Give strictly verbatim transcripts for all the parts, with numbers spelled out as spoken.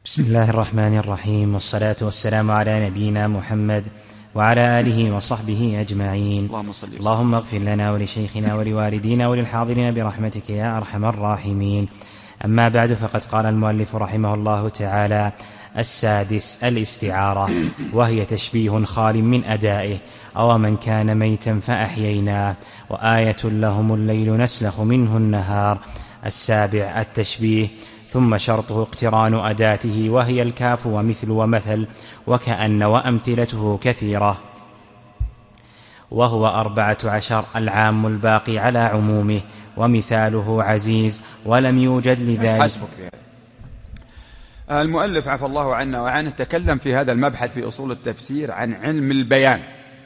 بسم الله الرحمن الرحيم، والصلاة والسلام على نبينا محمد وعلى آله وصحبه أجمعين. اللهم صل وسلم. اللهم اغفر لنا ولشيخنا ولوالدينا وللحاضرين برحمتك يا أرحم الراحمين. أما بعد، فقد قال المؤلف رحمه الله تعالى: السادس الاستعارة، وهي تشبيه خال من أدائه، أو من كان ميتا فأحييناه، وآية لهم الليل نسلخ منه النهار. السابع التشبيه، ثم شرطه اقتران أداته، وهي الكاف ومثل ومثل وكأن وأمثلته كثيرة، وهو أربعة عشر، العام الباقي على عمومه، ومثاله عزيز ولم يوجد لذلك. حسبك. المؤلف عفى الله عنا وعنه تكلم في هذا المبحث في أصول التفسير عن علم البيان،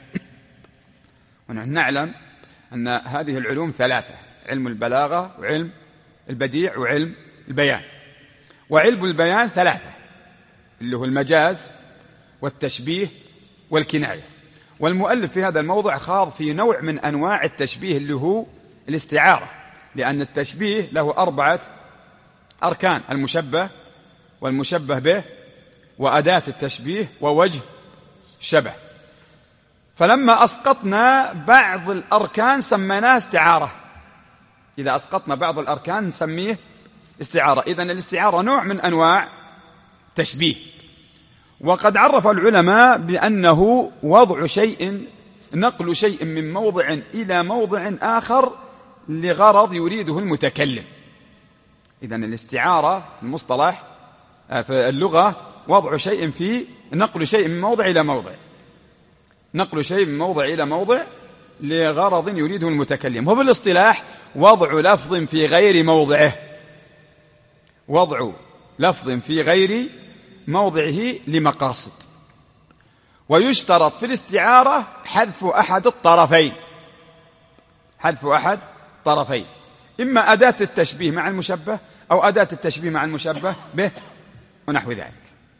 ونحن نعلم أن هذه العلوم ثلاثة: علم البلاغة، وعلم البديع، وعلم البيان. وعلم البيان ثلاثة، اللي هو المجاز والتشبيه والكناية. والمؤلف في هذا الموضع خاض في نوع من أنواع التشبيه اللي هو الاستعارة، لأن التشبيه له أربعة أركان: المشبه والمشبه به وأداة التشبيه ووجه الشبه. فلما أسقطنا بعض الأركان سميناه استعارة. إذا أسقطنا بعض الأركان نسميه استعارة. إذن الاستعارة نوع من أنواع تشبيه. وقد عرف العلماء بأنه وضع شيء، نقل شيء من موضع إلى موضع آخر لغرض يريده المتكلم. إذن الاستعارة المصطلح في اللغة وضع شيء في نقل شيء من موضع إلى موضع، نقل شيء من موضع إلى موضع لغرض يريده المتكلم. وبالاصطلاح وضع لفظ في غير موضعه، وضع لفظ في غير موضعه لمقاصد. ويشترط في الاستعارة حذف أحد الطرفين، حذف أحد طرفين، إما أداة التشبيه مع المشبه أو أداة التشبيه مع المشبه به ونحو ذلك.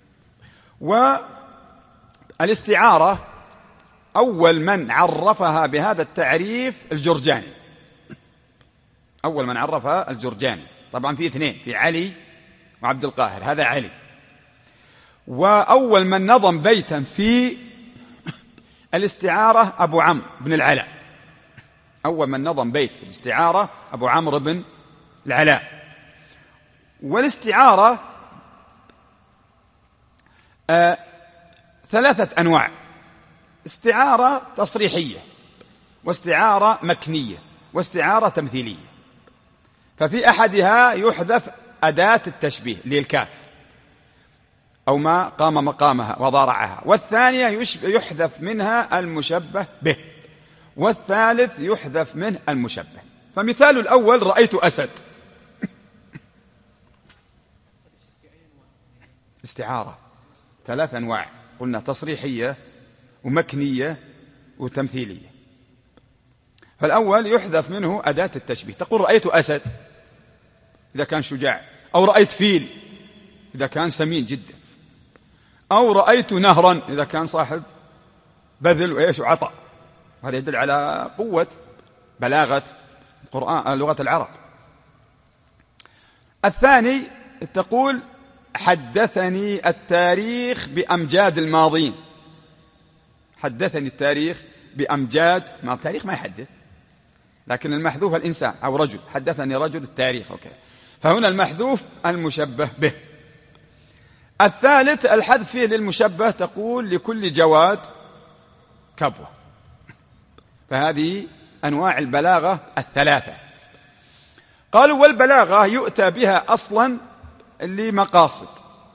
والاستعارة أول من عرفها بهذا التعريف الجرجاني، أول من عرفها الجرجاني. طبعا في اثنين، في علي وعبد القاهر، هذا علي. وأول من نظم بيتا في الاستعارة أبو عمرو بن العلاء، أول من نظم بيت في الاستعارة أبو عمرو بن العلاء. والاستعارة آه ثلاثة أنواع: استعارة تصريحية، واستعارة مكنية، واستعارة تمثيلية. ففي أحدها يحذف أداة التشبيه للكاف أو ما قام مقامها وضارعها، والثانية يحذف منها المشبه به، والثالث يحذف منه المشبه. فمثال الأول: رأيت أسد. استعارة ثلاث أنواع، قلنا تصريحية ومكنية وتمثيلية. فالأول يحذف منه أداة التشبيه، تقول رأيت أسد إذا كان شجاع، أو رأيت فيل إذا كان سمين جدا، أو رأيت نهرا إذا كان صاحب بذل وإيش وعطاء. هذا يدل على قوة بلاغة القرآن لغة العرب. الثاني تقول حدثني التاريخ بأمجاد الماضين، حدثني التاريخ بأمجاد، ما التاريخ ما يحدث، لكن المحذوف الإنسان أو رجل، حدثني رجل التاريخ وكذا. فهنا المحذوف المشبه به. الثالث الحذف فيه للمشبه، تقول لكل جواد كبوة. فهذه أنواع البلاغة الثلاثة. قالوا والبلاغة يؤتى بها أصلا لمقاصد،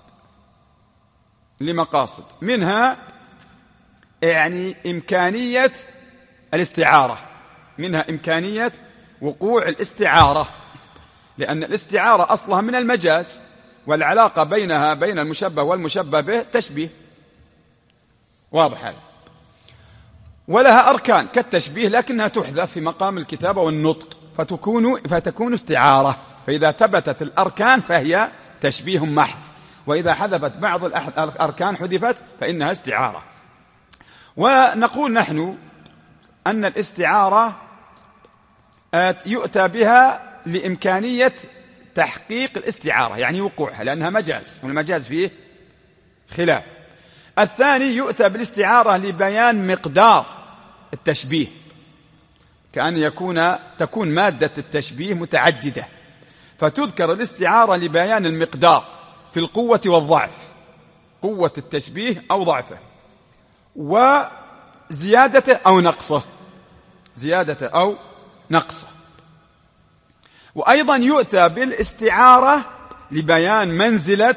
لمقاصد منها يعني إمكانية الاستعارة، منها إمكانية وقوع الاستعارة، لأن الاستعارة أصلها من المجاز، والعلاقة بينها بين المشبه والمشبه به تشبيه، واضح هذا. ولها أركان كالتشبيه، لكنها تحذف في مقام الكتابة والنطق فتكون, فتكون استعارة. فإذا ثبتت الأركان فهي تشبيه محض، وإذا حذفت بعض الأركان حذفت فإنها استعارة. ونقول نحن أن الاستعارة يؤتى بها لإمكانية تحقيق الاستعارة يعني وقوعها، لأنها مجاز والمجاز فيه خلاف. الثاني يؤتى بالاستعارة لبيان مقدار التشبيه، كأن يكون تكون مادة التشبيه متعددة، فتذكر الاستعارة لبيان المقدار في القوة والضعف، قوة التشبيه أو ضعفه، وزيادته أو نقصه، زيادته أو نقصه. وأيضا يؤتى بالاستعارة لبيان منزلة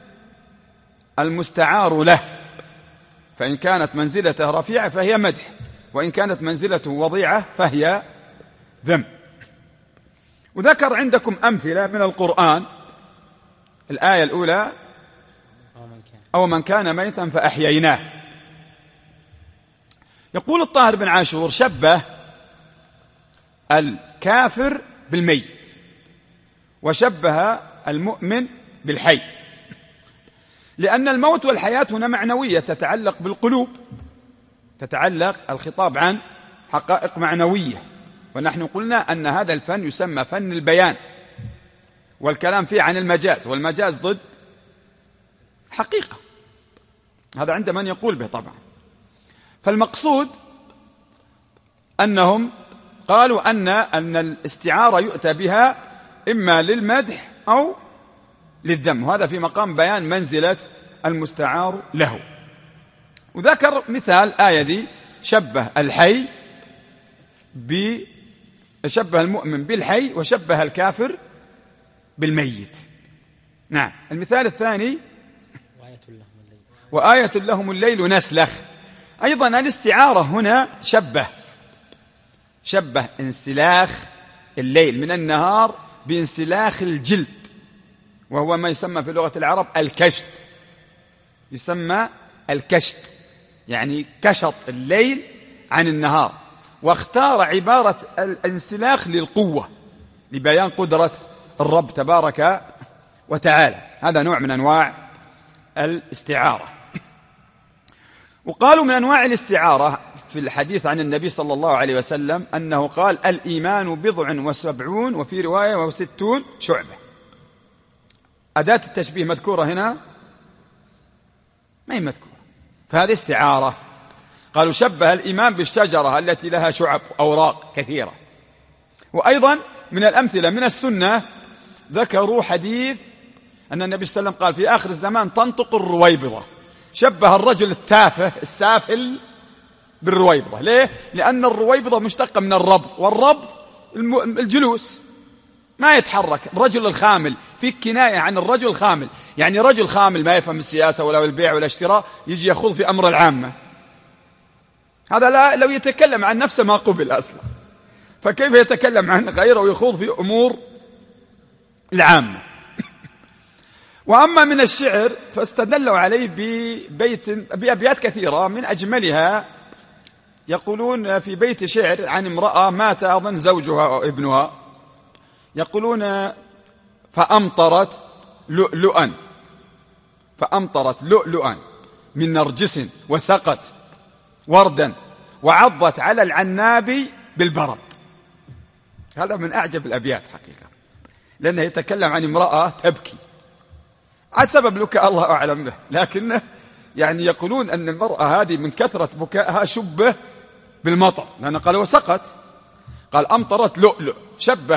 المستعار له، فإن كانت منزلته رفيعة فهي مدح، وإن كانت منزلته وضيعة فهي ذم. وذكر عندكم أمثلة من القرآن. الآية الأولى أو من كان ميتا فأحييناه. يقول الطاهر بن عاشور شبه الكافر بالميت، وشبه المؤمن بالحي، لأن الموت والحياة هنا معنوية تتعلق بالقلوب، تتعلق الخطاب عن حقائق معنوية. ونحن قلنا أن هذا الفن يسمى فن البيان، والكلام فيه عن المجاز، والمجاز ضد حقيقة، هذا عند من يقول به طبعا. فالمقصود أنهم قالوا أن أن الاستعارة يؤتى بها إما للمدح أو للذم، وهذا في مقام بيان منزلة المستعار له. وذكر مثال آية دي شبه الحي ب شبه المؤمن بالحي وشبه الكافر بالميت. نعم. المثال الثاني وآية لهم الليل نسلخ. أيضا الاستعارة هنا شبه شبه انسلاخ الليل من النهار بانسلاخ الجلد، وهو ما يسمى في لغة العرب الكشت، يسمى الكشت يعني كشط الليل عن النهار، واختار عبارة الانسلاخ للقوة لبيان قدرة الرب تبارك وتعالى. هذا نوع من أنواع الاستعارة. وقالوا من أنواع الاستعارة في الحديث عن النبي صلى الله عليه وسلم أنه قال الإيمان بضع وسبعون، وفي رواية وستون شعبة. أداة التشبيه مذكورة هنا؟ ما هي مذكورة، فهذه استعارة. قالوا شبه الإيمان بالشجرة التي لها شعب أوراق كثيرة. وأيضا من الأمثلة من السنة ذكروا حديث أن النبي صلى الله عليه وسلم قال في آخر الزمان تنطق الرويبضة، شبه الرجل التافه السافل بالرويبضة. ليه؟ لأن الرويبضة مشتقة من الربض، والربض الجلوس ما يتحرك. الرجل الخامل في كناية عن الرجل الخامل، يعني رجل خامل ما يفهم السياسة ولا البيع ولا الاشتراء يجي يخوض في أمر العامة، هذا لا لو يتكلم عن نفسه ما قبل أصلا، فكيف يتكلم عن غيره ويخوض في أمور العامة. وأما من الشعر فاستدلوا عليه ببيت بأبيات كثيرة، من أجملها يقولون في بيت شعر عن امرأة مات أظن زوجها أو ابنها، يقولون فأمطرت لؤلؤا فأمطرت لؤلؤا من نرجس وسقت وردا وعضت على العناب بالبرد. هذا من أعجب الأبيات حقيقة، لأنه يتكلم عن امرأة تبكي عاد سبب لك الله أعلم به، لكن يعني يقولون أن المرأة هذه من كثرة بكائها شبه بالمطر، لأنه قال وسقت، قال أمطرت لؤلؤ، شبه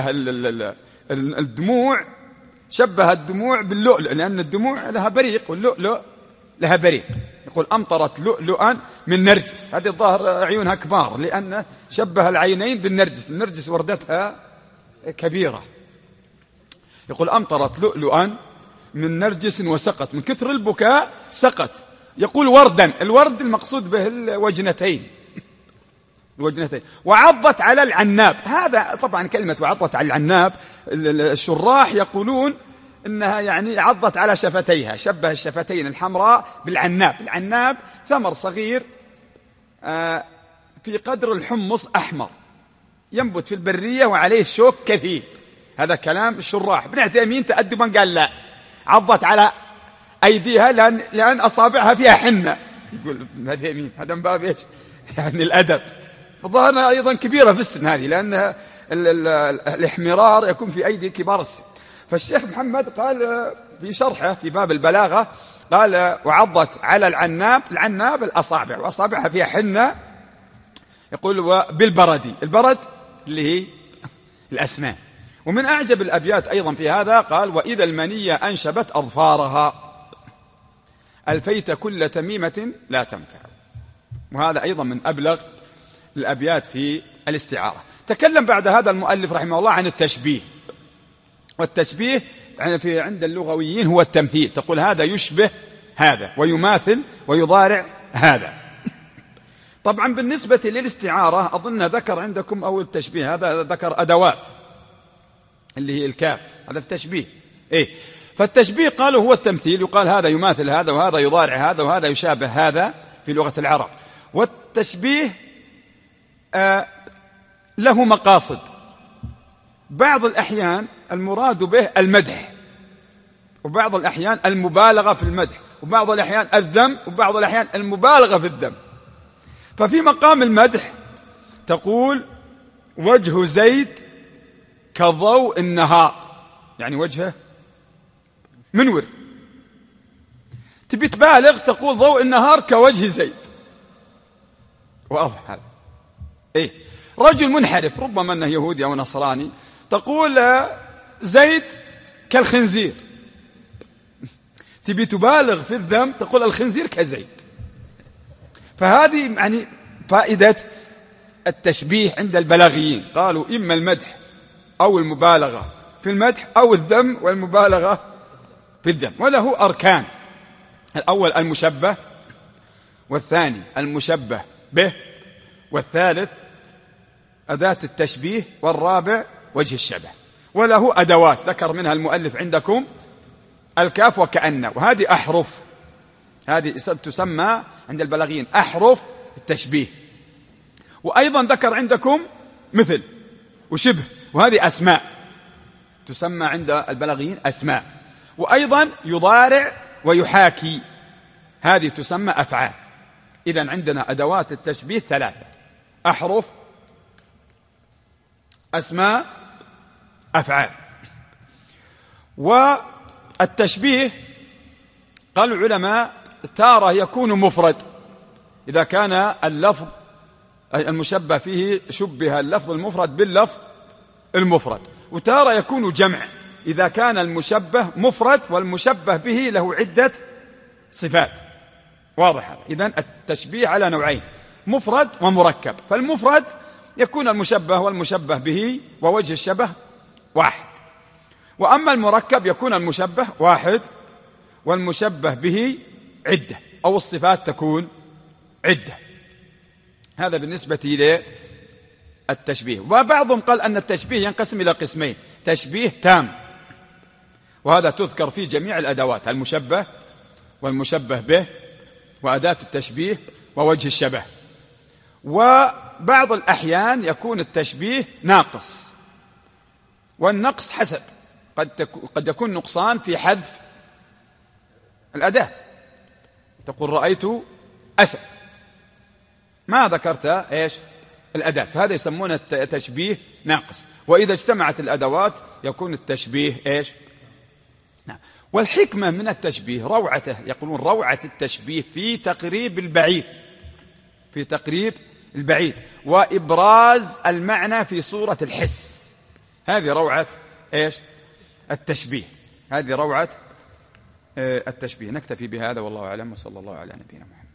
الدموع شبه الدموع باللؤلؤ، لأن الدموع لها بريق واللؤلؤ لها بريق. يقول أمطرت لؤلؤا من نرجس، هذه الظاهر عيونها كبار لأن شبه العينين بالنرجس، النرجس وردتها كبيرة. يقول أمطرت لؤلؤا من نرجس وسقت، من كثر البكاء سقت. يقول وردا، الورد المقصود به الوجنتين الوجنتين وعضت على العناب. هذا طبعا كلمة وعضت على العناب الشراح يقولون إنها يعني عضت على شفتيها، شبه الشفتين الحمراء بالعناب. العناب ثمر صغير في قدر الحمص أحمر ينبت في البرية وعليه شوك كثير. هذا كلام الشراح. ابن عثيمين تأدبا قال لا، عضت على أيديها لأن, لأن أصابعها فيها حنة. يقول ابن عثيمين هذا من باب إيش؟ يعني الأدب. فظهرنا أيضا كبيرة في السن هذه، لأن الاحمرار يكون في أيدي كبار السن. فالشيخ محمد قال في شرحه في باب البلاغة قال وعضت على العناب، العناب الأصابع وأصابعها فيها حنة، يقول بالبردي، البرد اللي هي الأسنان. ومن أعجب الأبيات أيضا في هذا قال وإذا المنية أنشبت أظفارها ألفيت كل تميمة لا تنفع. وهذا أيضا من أبلغ الأبيات في الاستعارة. تكلم بعد هذا المؤلف رحمه الله عن التشبيه، والتشبيه في عند اللغويين هو التمثيل، تقول هذا يشبه هذا ويماثل ويضارع هذا. طبعا بالنسبة للاستعارة أظن ذكر عندكم أول التشبيه هذا ذكر أدوات اللي هي الكاف، هذا التشبيه إيه. فالتشبيه قالوا هو التمثيل، يقال هذا يماثل هذا وهذا يضارع هذا وهذا يشابه هذا في لغة العرب. والتشبيه آه له مقاصد، بعض الأحيان المراد به المدح، وبعض الأحيان المبالغة في المدح، وبعض الأحيان الذم، وبعض الأحيان المبالغة في الذم. ففي مقام المدح تقول وجه زيد كضوء النهار، يعني وجهه منور. تبي تبالغ تقول ضوء النهار كوجه زيد. واضح هذا ايه. رجل منحرف ربما انه يهودي او نصراني تقول زيد كالخنزير. تبي تبالغ في الذم تقول الخنزير كزيد. فهذه يعني فائدة التشبيه عند البلاغيين، قالوا إما المدح أو المبالغة في المدح أو الذم والمبالغة في الذم. وله أركان، الأول المشبه، والثاني المشبه به، والثالث أداة التشبيه، والرابع وجه الشبه. وله أدوات ذكر منها المؤلف عندكم الكاف وكأن، وهذه أحرف، هذه تسمى عند البلاغيين أحرف التشبيه. وأيضا ذكر عندكم مثل وشبه، وهذه أسماء تسمى عند البلاغيين أسماء. وأيضا يضارع ويحاكي، هذه تسمى أفعال. إذن عندنا أدوات التشبيه ثلاثة: أحرف، أسماء، أفعال. والتشبيه قال العلماء تارة يكون مفرد إذا كان اللفظ المشبه فيه شبه اللفظ المفرد باللفظ المفرد، وتارة يكون جمع إذا كان المشبه مفرد والمشبه به له عدة صفات. واضح هذا؟ إذن التشبيه على نوعين: مفرد ومركب. فالمفرد يكون المشبه والمشبه به ووجه الشبه واحد، وأما المركب يكون المشبه واحد والمشبه به عدة، أو الصفات تكون عدة. هذا بالنسبة للتشبيه. وبعضهم قال أن التشبيه ينقسم إلى قسمين: تشبيه تام، وهذا تذكر في جميع الأدوات: المشبه والمشبه به وأداة التشبيه ووجه الشبه. وبعض الأحيان يكون التشبيه ناقص، والنقص حسب، قد قد يكون نقصان في حذف الأداة، تقول رأيت أسد، ما ذكرت إيش الأداة، فهذا يسمونه تشبيه ناقص. وإذا اجتمعت الأدوات يكون التشبيه إيش نعم. والحكمة من التشبيه روعته، يقولون روعة التشبيه في تقريب البعيد، في تقريب البعيد وإبراز المعنى في صورة الحس. هذه روعة إيش التشبيه، هذه روعة التشبيه. نكتفي بهذا والله أعلم، وصلى الله على نبينا محمد.